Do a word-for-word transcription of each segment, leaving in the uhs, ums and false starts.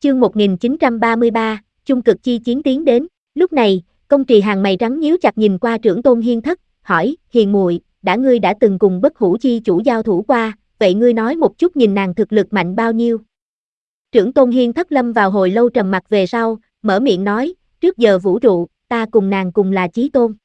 Chương một nghìn chín trăm ba mươi ba, chung cực chi chiến tiến đến. Lúc này, Công Trì hàng mày rắn nhíu chặt nhìn qua Trưởng Tôn Hiên Thất, hỏi, hiền muội, đã ngươi đã từng cùng Bất Hủ chi chủ giao thủ qua, vậy ngươi nói một chút nhìn nàng thực lực mạnh bao nhiêu? Trưởng Tôn Hiên Thất lâm vào hồi lâu trầm mặc về sau, mở miệng nói, trước giờ vũ trụ, ta cùng nàng cùng là chí tôn.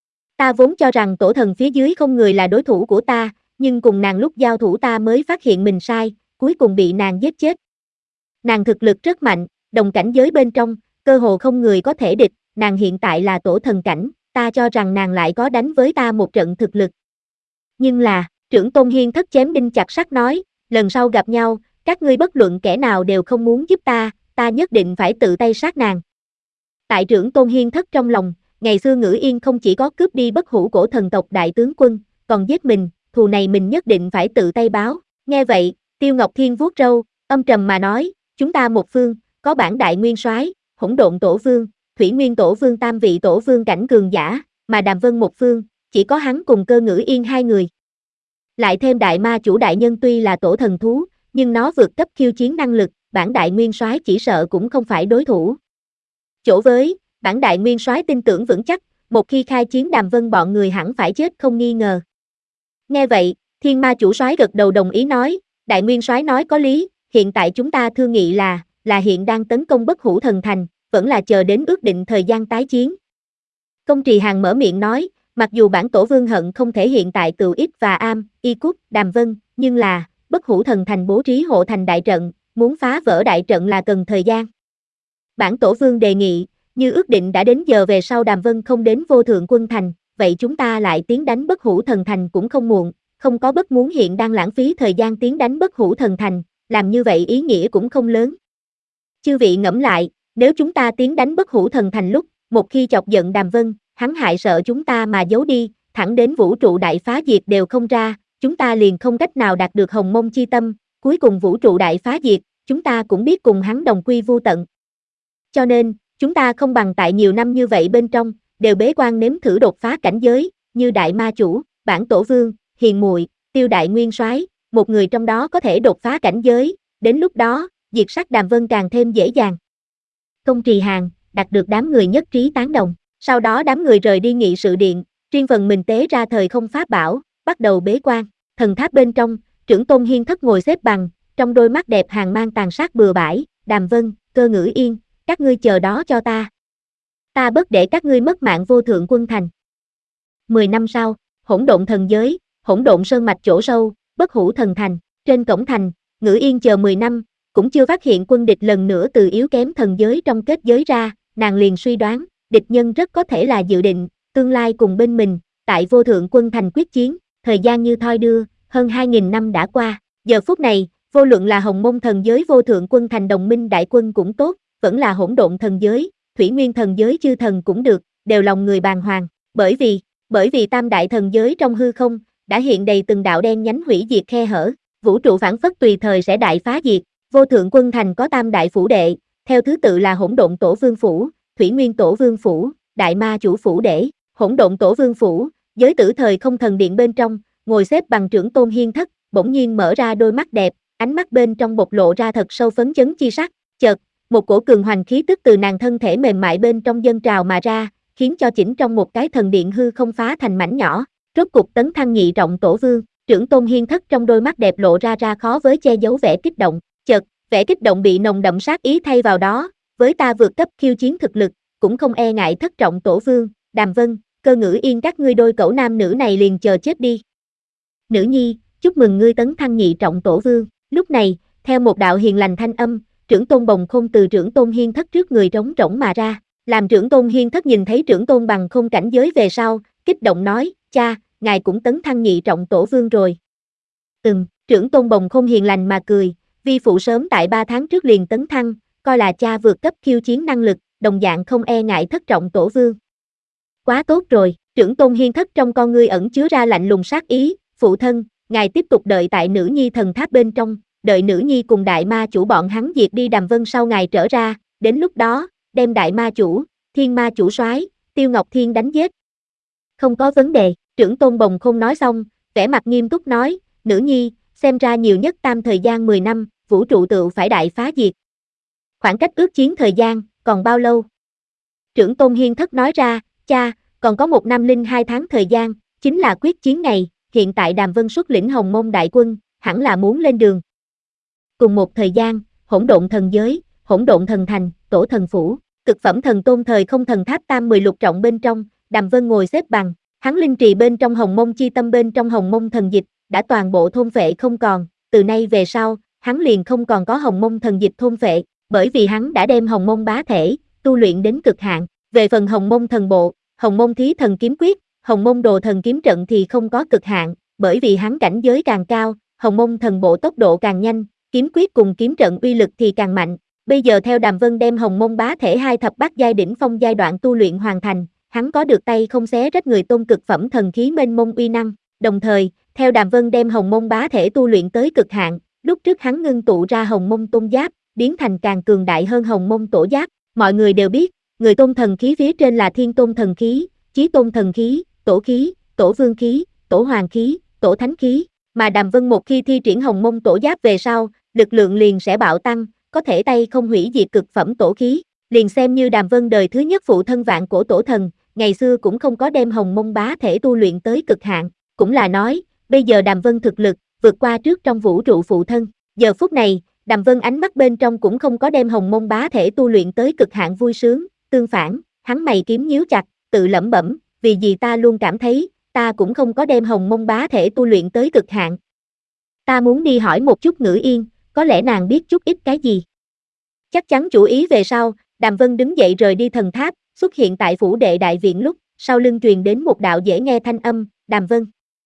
Ta vốn cho rằng tổ thần phía dưới không người là đối thủ của ta, nhưng cùng nàng lúc giao thủ ta mới phát hiện mình sai, cuối cùng bị nàng giết chết. Nàng thực lực rất mạnh, đồng cảnh giới bên trong, cơ hồ không người có thể địch, nàng hiện tại là tổ thần cảnh, ta cho rằng nàng lại có đánh với ta một trận thực lực. Nhưng là, Trưởng Tôn Hiên Thất chém đinh chặt sắt nói, lần sau gặp nhau, các ngươi bất luận kẻ nào đều không muốn giúp ta, ta nhất định phải tự tay sát nàng. Tại Trưởng Tôn Hiên Thất trong lòng, ngày xưa Ngữ Yên không chỉ có cướp đi Bất Hủ cổ thần tộc đại tướng quân, còn giết mình, thù này mình nhất định phải tự tay báo. Nghe vậy, Tiêu Ngọc Thiên vuốt râu, âm trầm mà nói, chúng ta một phương, có bản đại nguyên soái, Hỗn Độn Tổ Vương, Thủy Nguyên Tổ Vương tam vị tổ vương cảnh cường giả, mà Đàm Vân một phương, chỉ có hắn cùng Cơ Ngữ Yên hai người. Lại thêm đại ma chủ đại nhân tuy là tổ thần thú, nhưng nó vượt cấp khiêu chiến năng lực, bản đại nguyên soái chỉ sợ cũng không phải đối thủ. Chỗ với, bản đại nguyên soái tin tưởng vững chắc, một khi khai chiến Đàm Vân bọn người hẳn phải chết không nghi ngờ. Nghe vậy, Thiên Ma chủ soái gật đầu đồng ý nói, đại nguyên soái nói có lý, hiện tại chúng ta thương nghị là, là hiện đang tấn công Bất Hủ thần thành, vẫn là chờ đến ước định thời gian tái chiến. Công Trì Hàng mở miệng nói, mặc dù bản tổ vương hận không thể hiện tại Cừu Ích và Am, Y Cúc, Đàm Vân, nhưng là, Bất Hủ thần thành bố trí hộ thành đại trận, muốn phá vỡ đại trận là cần thời gian. Bản tổ vương đề nghị, như ước định đã đến giờ về sau Đàm Vân không đến Vô Thượng Quân thành, vậy chúng ta lại tiến đánh Bất Hủ thần thành cũng không muộn, không có bất muốn hiện đang lãng phí thời gian tiến đánh Bất Hủ thần thành, làm như vậy ý nghĩa cũng không lớn. Chư vị ngẫm lại, nếu chúng ta tiến đánh Bất Hủ thần thành lúc, một khi chọc giận Đàm Vân, hắn hại sợ chúng ta mà giấu đi, thẳng đến vũ trụ đại phá diệt đều không ra, chúng ta liền không cách nào đạt được hồng mông chi tâm, cuối cùng vũ trụ đại phá diệt, chúng ta cũng biết cùng hắn đồng quy vu tận. Cho nên, chúng ta không bằng tại nhiều năm như vậy bên trong, đều bế quan nếm thử đột phá cảnh giới, như đại ma chủ, bản tổ vương, hiền muội, Tiêu đại nguyên soái, một người trong đó có thể đột phá cảnh giới, đến lúc đó, diệt sát Đàm Vân càng thêm dễ dàng. Công Trì Hàng đạt được đám người nhất trí tán đồng, sau đó đám người rời đi nghị sự điện, riêng phần mình tế ra thời không pháp bảo, bắt đầu bế quan. Thần tháp bên trong, Trưởng Tôn Hiên Thất ngồi xếp bằng, trong đôi mắt đẹp hàng mang tàn sát bừa bãi, Đàm Vân, Cơ Ngữ Yên, các ngươi chờ đó cho ta. Ta bất để các ngươi mất mạng Vô Thượng Quân thành. Mười năm sau, Hỗn Độn thần giới, Hỗn Độn sơn mạch chỗ sâu, Bất Hủ thần thành, trên cổng thành, Ngữ Yên chờ mười năm, cũng chưa phát hiện quân địch lần nữa từ yếu kém thần giới trong kết giới ra, nàng liền suy đoán, địch nhân rất có thể là dự định, tương lai cùng bên mình, tại Vô Thượng Quân thành quyết chiến, thời gian như thoi đưa, hơn hai nghìn năm đã qua, giờ phút này, vô luận là Hồng Mông thần giới Vô Thượng Quân thành đồng minh đại quân cũng tốt, vẫn là Hỗn Độn thần giới, Thủy Nguyên thần giới chư thần cũng được, đều lòng người bàng hoàng, bởi vì, bởi vì tam đại thần giới trong hư không, đã hiện đầy từng đạo đen nhánh hủy diệt khe hở, vũ trụ phảng phất tùy thời sẽ đại phá diệt. Vô Thượng Quân thành có tam đại phủ đệ, theo thứ tự là Hỗn Độn Tổ Vương phủ, Thủy Nguyên Tổ Vương phủ, Đại Ma chủ phủ đệ. Hỗn Độn Tổ Vương phủ, giới tử thời không thần điện bên trong, ngồi xếp bằng Trưởng Tôn Hiên Thất, bỗng nhiên mở ra đôi mắt đẹp, ánh mắt bên trong bộc lộ ra thật sâu phấn chấn chi sắc, chợt, một cổ cường hoành khí tức từ nàng thân thể mềm mại bên trong dâng trào mà ra, khiến cho chỉnh trong một cái thần điện hư không phá thành mảnh nhỏ, rốt cục tấn thăng nhị trọng tổ vương. Trưởng Tôn Hiên Thất trong đôi mắt đẹp lộ ra ra khó với che giấu vẻ kích động, chợt, vẻ kích động bị nồng đậm sát ý thay vào đó, với ta vượt cấp khiêu chiến thực lực, cũng không e ngại thất trọng tổ vương, Đàm Vân, Cơ Ngữ Yên các ngươi đôi cẩu nam nữ này liền chờ chết đi. Nữ nhi, chúc mừng ngươi tấn thăng nhị trọng tổ vương. Lúc này, theo một đạo hiền lành thanh âm, Trưởng Tôn Bồng Khôn từ Trưởng Tôn Hiên Thất trước người trống rỗng mà ra, làm Trưởng Tôn Hiên Thất nhìn thấy Trưởng Tôn Bằng Khôn cảnh giới về sau, kích động nói, cha, ngài cũng tấn thăng nhị trọng tổ vương rồi. Ừm, Trưởng Tôn Bồng Khôn hiền lành mà cười, vi phụ sớm tại ba tháng trước liền tấn thăng, coi là cha vượt cấp khiêu chiến năng lực, đồng dạng không e ngại thất trọng tổ vương. Quá tốt rồi, Trưởng Tôn Hiên Thất trong con ngươi ẩn chứa ra lạnh lùng sát ý, phụ thân, ngài tiếp tục đợi tại nữ nhi thần tháp bên trong, đợi nữ nhi cùng đại ma chủ bọn hắn diệt đi Đàm Vân sau ngài trở ra, đến lúc đó, đem đại ma chủ, thiên ma chủ soái, Tiêu Ngọc Thiên đánh giết. Không có vấn đề, Trưởng Tôn Bồng Khôn nói xong, vẻ mặt nghiêm túc nói, nữ nhi, xem ra nhiều nhất tam thời gian mười năm, vũ trụ tựu phải đại phá diệt. Khoảng cách ước chiến thời gian, còn bao lâu? Trưởng Tôn Hiên Thất nói ra, cha, còn có một năm linh hai tháng thời gian, chính là quyết chiến ngày, hiện tại Đàm Vân xuất lĩnh Hồng Mông đại quân, hẳn là muốn lên đường. Cùng một thời gian, Hỗn Độn Thần Giới, Hỗn Độn Thần Thành, Tổ Thần Phủ, Cực Phẩm Thần Tôn Thời Không Thần Tháp tam mười lục trọng bên trong, Đàm Vân ngồi xếp bằng, hắn linh trì bên trong Hồng Mông chi tâm bên trong Hồng Mông thần dịch, đã toàn bộ thôn phệ không còn, từ nay về sau, hắn liền không còn có Hồng Mông thần dịch thôn phệ, bởi vì hắn đã đem Hồng Mông bá thể tu luyện đến cực hạn. Về phần Hồng Mông thần bộ, Hồng Mông thí thần kiếm quyết, Hồng Mông đồ thần kiếm trận thì không có cực hạn, bởi vì hắn cảnh giới càng cao, Hồng Mông thần bộ tốc độ càng nhanh, kiếm quyết cùng kiếm trận uy lực thì càng mạnh. Bây giờ theo Đàm Vân đem Hồng Mông bá thể hai thập bát giai đỉnh phong giai đoạn tu luyện hoàn thành, hắn có được tay không xé rách người tôn cực phẩm thần khí mênh mông uy năng. Đồng thời, theo Đàm Vân đem Hồng Mông bá thể tu luyện tới cực hạn, lúc trước hắn ngưng tụ ra Hồng Mông tôn giáp, biến thành càng cường đại hơn Hồng Mông tổ giáp. Mọi người đều biết, người tôn thần khí phía trên là thiên tôn thần khí, chí tôn thần khí, tổ khí, tổ vương khí, tổ hoàng khí, tổ thánh khí, mà Đàm Vân một khi thi triển Hồng Mông tổ giáp về sau, lực lượng liền sẽ bạo tăng, có thể tay không hủy diệt cực phẩm tổ khí. Liền xem như Đàm Vân đời thứ nhất phụ thân vạn cổ tổ thần, ngày xưa cũng không có đem Hồng Mông bá thể tu luyện tới cực hạn, cũng là nói, bây giờ Đàm Vân thực lực vượt qua trước trong vũ trụ phụ thân. Giờ phút này, Đàm Vân ánh mắt bên trong cũng không có đem Hồng Mông bá thể tu luyện tới cực hạn vui sướng, tương phản, hắn mày kiếm nhíu chặt, tự lẩm bẩm, vì gì ta luôn cảm thấy, ta cũng không có đem Hồng Mông bá thể tu luyện tới cực hạn. Ta muốn đi hỏi một chút Ngữ Yên, có lẽ nàng biết chút ít cái gì. Chắc chắn chủ ý về sau, Đàm Vân đứng dậy rời đi thần tháp, xuất hiện tại phủ đệ đại viện lúc, sau lưng truyền đến một đạo dễ nghe thanh âm, Đàm Vân.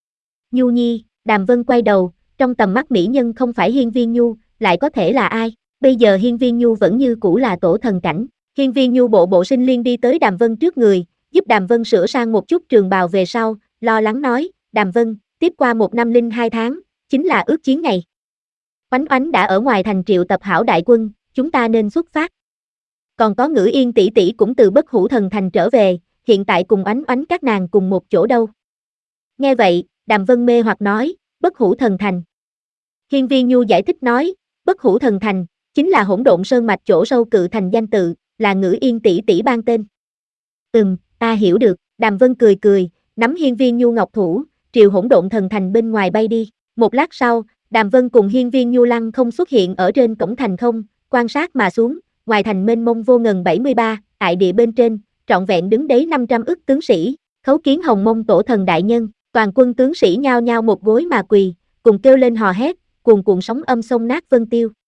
Nhu Nhi, Đàm Vân quay đầu, trong tầm mắt mỹ nhân không phải Hiên Viên Nhu, lại có thể là ai? Bây giờ Hiên Viên Nhu vẫn như cũ là tổ thần cảnh. Hiên Viên Nhu bộ bộ sinh liên đi tới Đàm Vân trước người, giúp Đàm Vân sửa sang một chút trường bào về sau, lo lắng nói, Đàm Vân, tiếp qua một năm linh hai tháng, chính là ước chiến ngày. Oánh Oánh đã ở ngoài thành triệu tập hảo đại quân, chúng ta nên xuất phát. Còn có Ngữ Yên tỷ tỷ cũng từ Bất Hủ Thần Thành trở về, hiện tại cùng Oánh Oánh các nàng cùng một chỗ đâu. Nghe vậy, Đàm Vân mê hoặc nói, Bất Hủ Thần Thành. Hiên Viên Nhu giải thích nói, Bất Hủ Thần Thành, chính là Hỗn Độn Sơn mạch chỗ sâu cự thành danh tự, là Ngữ Yên tỷ tỷ ban tên. Ừm, ta hiểu được, Đàm Vân cười cười, nắm Hiên Viên Nhu ngọc thủ, triều Hỗn Độn Thần Thành bên ngoài bay đi. Một lát sau, Đàm Vân cùng Hiên Viên Nhu lăng không xuất hiện ở trên cổng thành không, quan sát mà xuống, ngoài thành mênh mông vô ngần bảy mươi ba, tại địa bên trên, trọn vẹn đứng đấy năm trăm ức tướng sĩ, khấu kiến Hồng Mông tổ thần đại nhân, toàn quân tướng sĩ nhao nhao một gối mà quỳ, cùng kêu lên hò hét, cuồn cuộn sóng âm sông nát vân tiêu.